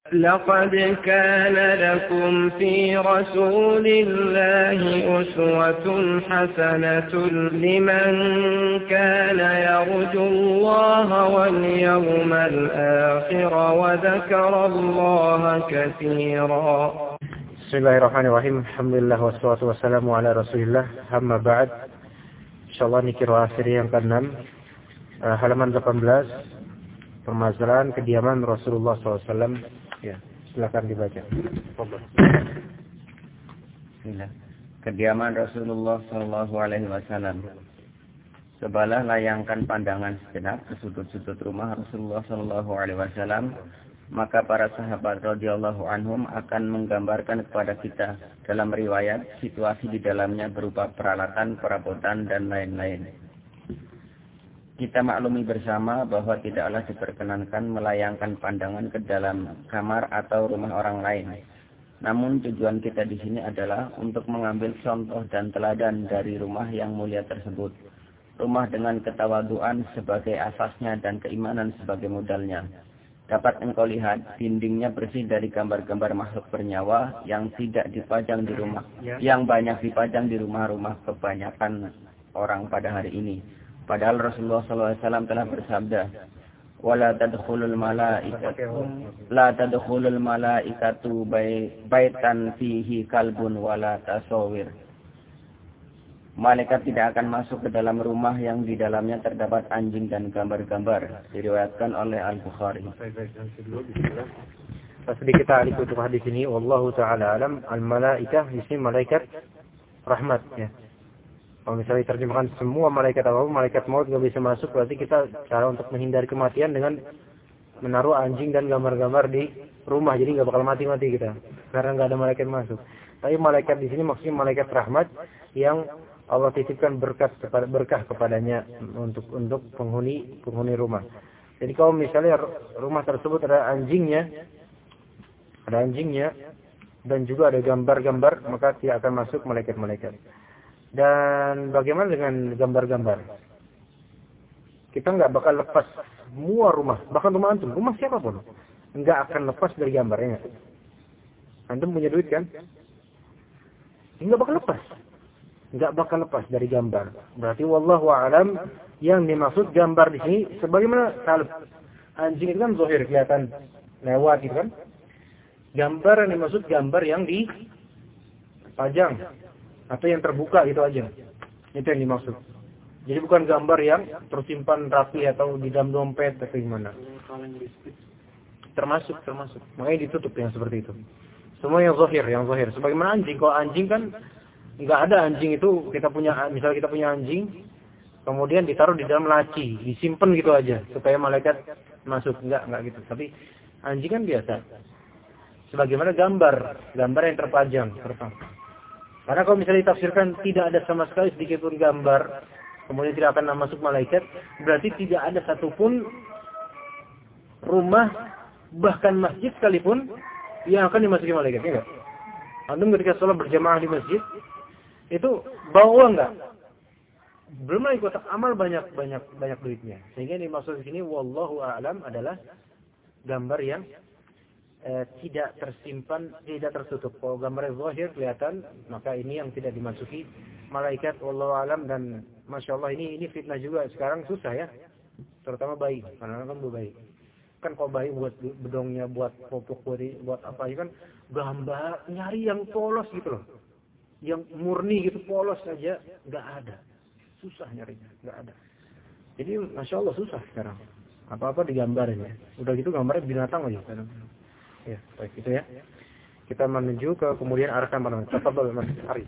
لقد كان لكم في رسول الله أسوة حسنة لمن كان يرجو الله واليوم الآخر وذكر الله كثيرا. Bismillahirrahmanirrahim. Alhamdulillah wassalatu wassalamu ala Rasulillah. Amma ba'd. Insyaallah ini qiraah seri yang ke-6. Halaman 18. Permasalahan kediaman Rasulullah SAW. Ya, silakan dibaca. Bismillah. Kediaman Rasulullah sallallahu alaihi wasallam. Cobalah layangkan pandangan sejenak ke sudut-sudut rumah Rasulullah sallallahu alaihi wasallam, maka para sahabat radhiyallahu anhum akan menggambarkan kepada kita dalam riwayat situasi di dalamnya berupa peralatan, perabotan dan lain-lain. Kita maklumi bersama bahwa tidaklah diperkenankan melayangkan pandangan ke dalam kamar atau rumah orang lain. Namun tujuan kita di sini adalah untuk mengambil contoh dan teladan dari rumah yang mulia tersebut. Rumah dengan ketawaduan sebagai asasnya dan keimanan sebagai modalnya. Dapat engkau lihat dindingnya bersih dari gambar-gambar makhluk bernyawa yang tidak dipajang di rumah, yang banyak dipajang di rumah-rumah kebanyakan orang pada hari ini. Padahal Rasulullah SAW telah bersabda, "Wala tadkhulul malaikatu baitan fihi kalbun wala tasawir." Malaikat tidak akan masuk ke dalam rumah yang di dalamnya terdapat anjing dan gambar-gambar. Diriwayatkan oleh Al-Bukhari. Sedikit ta'alif untuk hadis ini. Wallahu ta'ala alam. Al-malaikah di sini malaikat rahmat, ya. Kalau misalnya diterjemahkan semua malaikat apapun, malaikat maut nggak bisa masuk, berarti kita cara untuk menghindari kematian dengan menaruh anjing dan gambar-gambar di rumah, jadi nggak bakal mati-mati kita, karena nggak ada malaikat masuk. Tapi malaikat di sini maksudnya malaikat rahmat yang Allah titipkan berkah kepadanya untuk penghuni rumah. Jadi kalau misalnya rumah tersebut ada anjingnya dan juga ada gambar-gambar, maka tidak akan masuk malaikat-malaikat. Dan bagaimana dengan gambar-gambar? Kita nggak bakal lepas semua rumah, bahkan rumah antum, rumah siapapun, nggak akan lepas dari gambarnya. Antum punya duit kan? Nggak bakal lepas dari gambar. Berarti wallahu a'lam yang dimaksud gambar di sini sebagaimana kalau anjing itu kan zahir kelihatan lewat gitu kan. Gambar yang dimaksud gambar yang dipajang atau yang terbuka gitu aja. Itu yang dimaksud. Jadi bukan gambar yang tersimpan rapi atau di dalam dompet atau gimana. Termasuk. Makanya ditutup yang seperti itu. Semua yang zahir. Sebagaimana anjing. Kalau anjing kan nggak ada anjing itu, misalnya kita punya anjing, kemudian ditaruh di dalam laci, disimpan gitu aja supaya malaikat masuk. Enggak gitu. Tapi anjing kan biasa. Sebagaimana gambar yang terpajang. Karena kalau misalnya ditafsirkan tidak ada sama sekali sedikit pun gambar, kemudian tidak akan masuk malaikat, berarti tidak ada satupun rumah, bahkan masjid sekalipun, yang akan dimasuki malaikat. Enggak? Antum ketika sholat berjamaah di masjid, itu bawa uang enggak? Belum lagi kotak amal banyak duitnya. Sehingga yang dimaksud di sini, wallahu a'lam, adalah gambar yang tidak tersimpan, tidak tertutup. Kalau gambar zahir kelihatan, maka ini yang tidak dimasuki malaikat, wallahu alam. Dan masya Allah ini fitnah juga sekarang, susah ya, terutama bayi, karena kan bayi kan, kalau bayi buat bedongnya, buat popok, buat apa ya kan, gambar nyari yang polos gitu loh, yang murni gitu, polos saja nggak ada, susah nyarinya, nggak ada. Jadi masya Allah susah sekarang, apa digambarin ya, udah gitu gambarnya binatang aja. Ya, baik itu ya. Kita menuju ke kemudian arahkan pandangan. Tafadhol Mas Ari.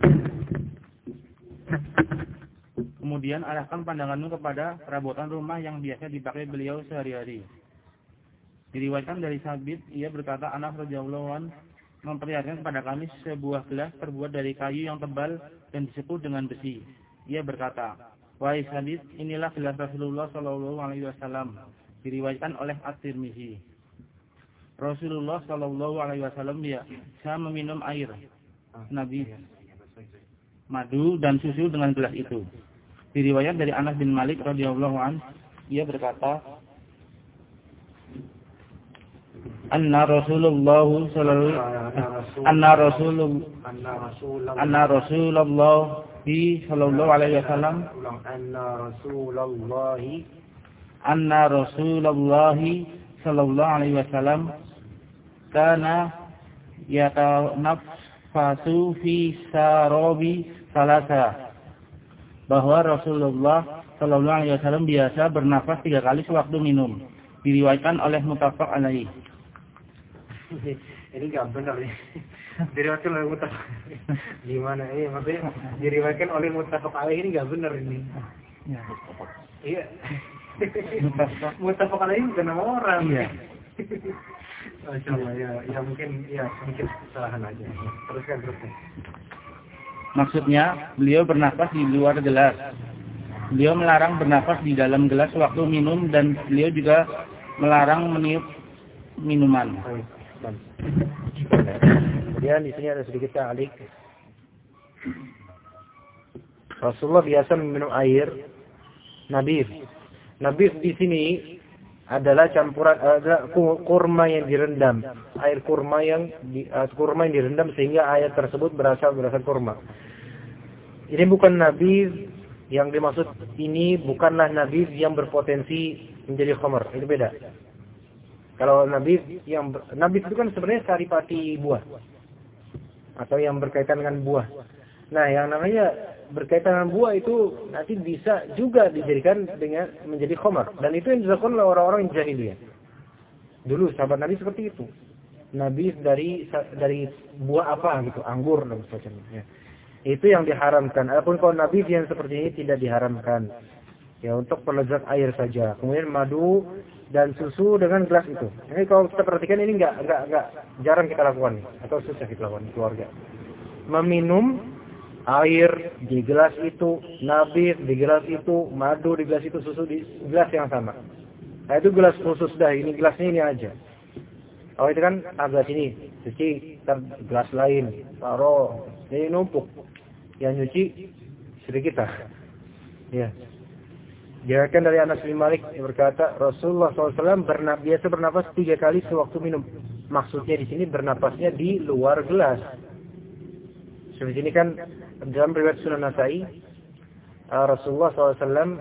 Kemudian arahkan pandanganmu kepada perabotan rumah yang biasa dipakai beliau sehari-hari. Diriwayatkan dari Sabit, ia berkata, Anas radhiyallahu anhu memperlihatkan kepada kami sebuah gelas terbuat dari kayu yang tebal dan disepul dengan besi. Ia berkata, "Wahai Sabit, inilah gelas Rasulullah sallallahu alaihi wasallam." Diriwayatkan oleh At-Tirmizi. Rasulullah sallallahu alaihi wasallam bisa meminum air Nabi, madu dan susu dengan gelas itu. Diriwayat dari Anas bin Malik radhiyallahu anhu, ia berkata, anna Rasulullah sallallahu alaihi wasallam kana yatanaffasu fi sarabi salasa, bahwa Rasulullah sallallahu alaihi wasallam biasa bernafas 3 kali sewaktu minum. Diriwayatkan oleh muttafaq alaih. Ini enggak benar nih. Diriwayatkan oleh muttafaq. Gimana ini maksudnya diriwayatkan oleh muttafaq alaih ini enggak benar ini. Ya. Iya. Muttafaq alaih bukan nama orang. Iya. Masyaallah ya mungkin kesalahan aja. Teruskan. Maksudnya, beliau bernafas di luar gelas. Beliau melarang bernafas di dalam gelas waktu minum, dan beliau juga melarang meniup minuman. Kemudian di sini ada sedikit ta'liq. Rasulullah biasa meminum air nabir. Nabir di sini adalah campuran kurma yang direndam, air kurma yang direndam sehingga air tersebut berasal kurma. Ini bukan nabir yang dimaksud, ini bukanlah nabir yang berpotensi menjadi khamar. Itu beda. Kalau nabir itu kan sebenarnya saripati buah atau yang berkaitan dengan buah. Nah, yang namanya berkaitan dengan buah itu nanti bisa juga dijadikan dengan menjadi khamar, dan itu yang dilakukan oleh orang-orang jahiliyah. Dulu sahabat Nabi seperti itu. Nabi dari buah apa gitu, anggur dan sebagainya. Itu yang diharamkan. Adapun kalau nabi yang seperti ini tidak diharamkan. Ya, untuk pelezat air saja. Kemudian madu dan susu dengan gelas itu. Ini kalau kita perhatikan ini enggak jarang kita lakukan atau susah kita lakukan di keluarga. Meminum air di gelas itu, nabis di gelas itu, madu di gelas itu, susu di gelas yang sama. Nah, itu gelas khusus dah, ini gelasnya ini aja. Oh, itu kan gelas ini, cuci gelas lain, taruh, ini numpuk. Yang nyuci istri kita. Ya. Diriwayatkan dari Anas bin Malik yang berkata, Rasulullah SAW biasa bernafas 3 kali sewaktu minum. Maksudnya di sini bernafasnya di luar gelas. Seperti ini kan dalam riwayat Sunan Nasai, Rasulullah SAW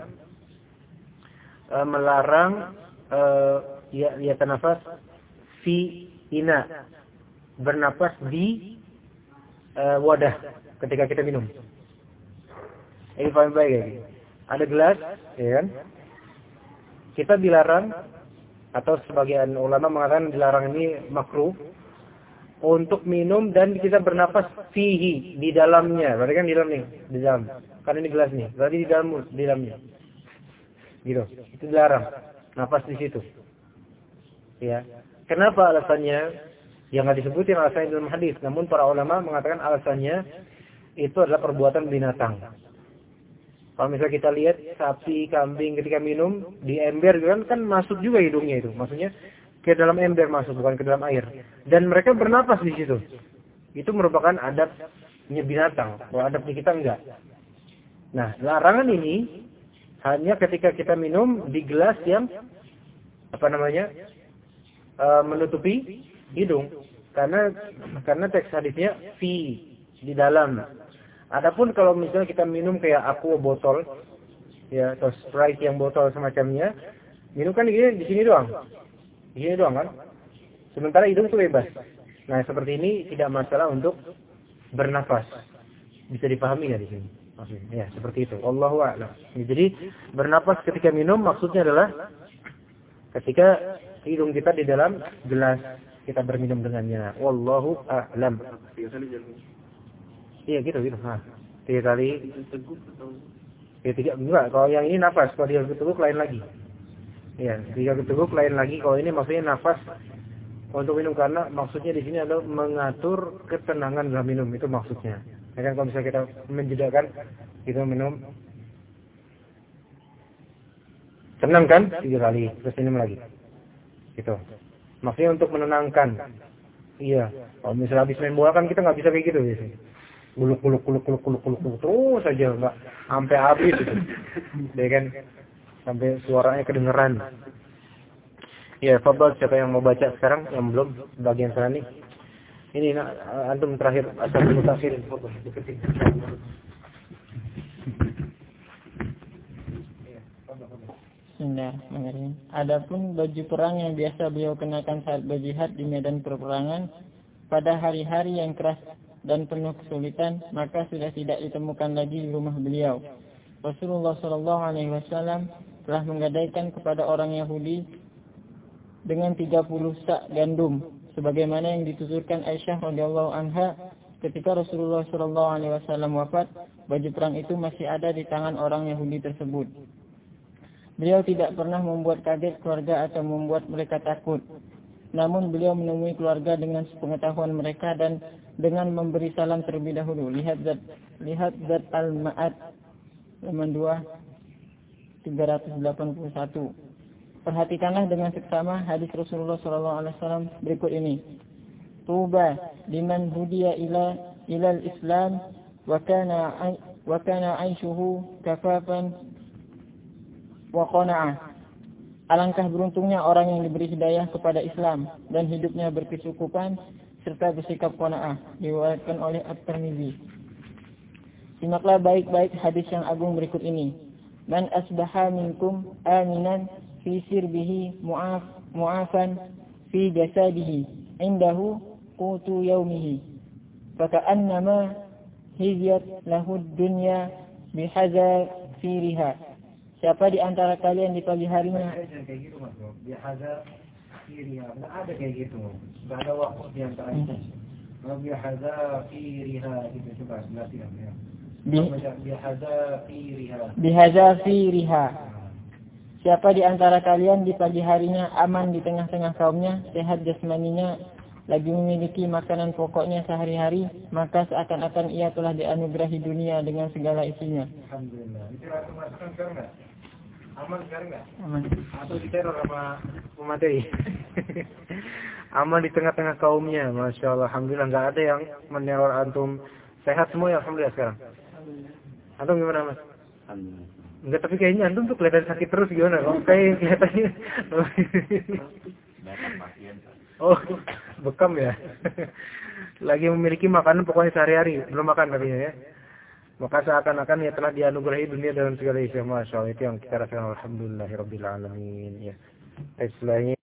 melarang ya tanafas fi ina, bernafas di wadah ketika kita minum. Ini paham baik ya. Ada gelas, ya kan? Kita dilarang, atau sebagian ulama mengatakan dilarang ini makruh untuk minum dan kita bernafas fihi, di dalamnya. Berarti kan di dalam nih, di dalam. Kan ini gelas nih, berarti di dalamnya. Gitu. Itu dilarang. Nafas di situ. Ya. Kenapa alasannya? Yang nggak disebutin alasannya dalam hadis. Namun para ulama mengatakan alasannya itu adalah perbuatan binatang. Kalau misalnya kita lihat sapi, kambing ketika minum di ember kan masuk juga hidungnya itu. Maksudnya ke dalam ember masuk, bukan ke dalam air. Dan mereka bernapas di situ. Itu merupakan adabnya binatang. Kalau adabnya kita enggak. Nah, larangan ini hanya ketika kita minum di gelas yang menutupi hidung. Karena teks hadisnya fi, di dalam. Adapun kalau misalnya kita minum kayak aqua botol, ya, atau Sprite yang botol semacamnya, minum kan di sini doang. Di sini doang kan? Sementara hidung itu bebas. Nah, seperti ini tidak masalah untuk bernafas. Bisa dipahami ya di sini. Maksudnya, ya, seperti itu. Wallahu a'lam. Jadi, bernafas ketika minum maksudnya adalah ketika hidung kita di dalam gelas kita berminum dengannya. Wallahu a'lam. Iya gitu. Nah, 3 kali. Ya, 3 enggak. Kalau yang ini nafas, kalau dia berteguk lain lagi. Iya, 3 berteguk lain lagi. Kalau ini maksudnya nafas untuk minum, karena maksudnya di sini adalah mengatur ketenangan dalam minum, itu maksudnya. Ya kan, kalau misalnya kita menjedakan, kita minum, tenang kan? 3 kali, terus minum lagi. Gitu. Maksudnya untuk menenangkan. Iya. Kalau misalnya habis main bola kan kita nggak bisa kayak gitu biasanya. Kuluk terus saja, nggak sampai habis itu. Ya kan? Sampai suaranya kedengeran. Ya, fadhal, siapa yang mau baca sekarang yang belum bagian sana nih. Ini antum terakhir asal mutakhirin, fadhal deketin. Bismillahirrahmanirrahim. Adapun baju perang yang biasa beliau kenakan saat berjihad di medan peperangan pada hari-hari yang keras dan penuh kesulitan, maka sudah tidak ditemukan lagi di rumah beliau. Rasulullah SAW telah menggadaikan kepada orang Yahudi dengan 30 sak gandum, sebagaimana yang dituturkan Aisyah radhiyallahu anha ketika Rasulullah SAW wafat, baju perang itu masih ada di tangan orang Yahudi tersebut. Beliau tidak pernah membuat kaget keluarga atau membuat mereka takut. Namun beliau menemui keluarga dengan sepengetahuan mereka dan dengan memberi salam terlebih dahulu. Lihat zat Al-Ma'ad halaman 2 381. Perhatikanlah dengan seksama hadis Rasulullah SAW berikut ini. Tuba liman hudiya ilal Islam wa kana aishuhu kafafan wa qana'ah. Alangkah beruntungnya orang yang diberi hidayah kepada Islam dan hidupnya berkecukupan serta bersikap qana'ah. Diriwayatkan oleh At-Tirmidzi. Simaklah baik-baik hadis yang agung berikut ini. Man asbaha minkum aminan fi sirbihi mu'afan fi jasadihi indahu qutu yaumihi faka'annama hiziyat lahu dunya bihazafiriha. Siapa di antara kalian di pagi harinya kayak gitu Mas, bihazafiriha. Enggak ada kayak gitu. Enggak ada waktu di antaranya. Kalau bihazafiriha gitu coba berarti ya. Bihazafiriha. Siapa di antara kalian di pagi harinya aman di tengah-tengah kaumnya, sehat jasmaninya, lagi memiliki makanan pokoknya sehari-hari, maka seakan-akan ia telah dianugerahi dunia dengan segala isinya. Alhamdulillah. Itu langsung merasakan sekarang enggak? Aman sekarang enggak? Aman. Atau diteror sama pemateri? Aman di tengah-tengah kaumnya, Masya Allah. Alhamdulillah, enggak ada yang meneror antum. Sehat semua ya, Alhamdulillah sekarang. Antum gimana Mas? Alhamdulillah. Enggak, tapi kayaknya antum tuh kelihatan sakit terus gimana? Kok kayak kelihatannya oh, bekam ya. Lagi memiliki makanan pokoknya sehari-hari, belum makan katanya ya. Maka seakan-akan ya telah dianugerahi dunia dalam segala isi. Masya Allah, itu yang kita rasakan. Alhamdulillahirabbil alamin ya. Istilahnya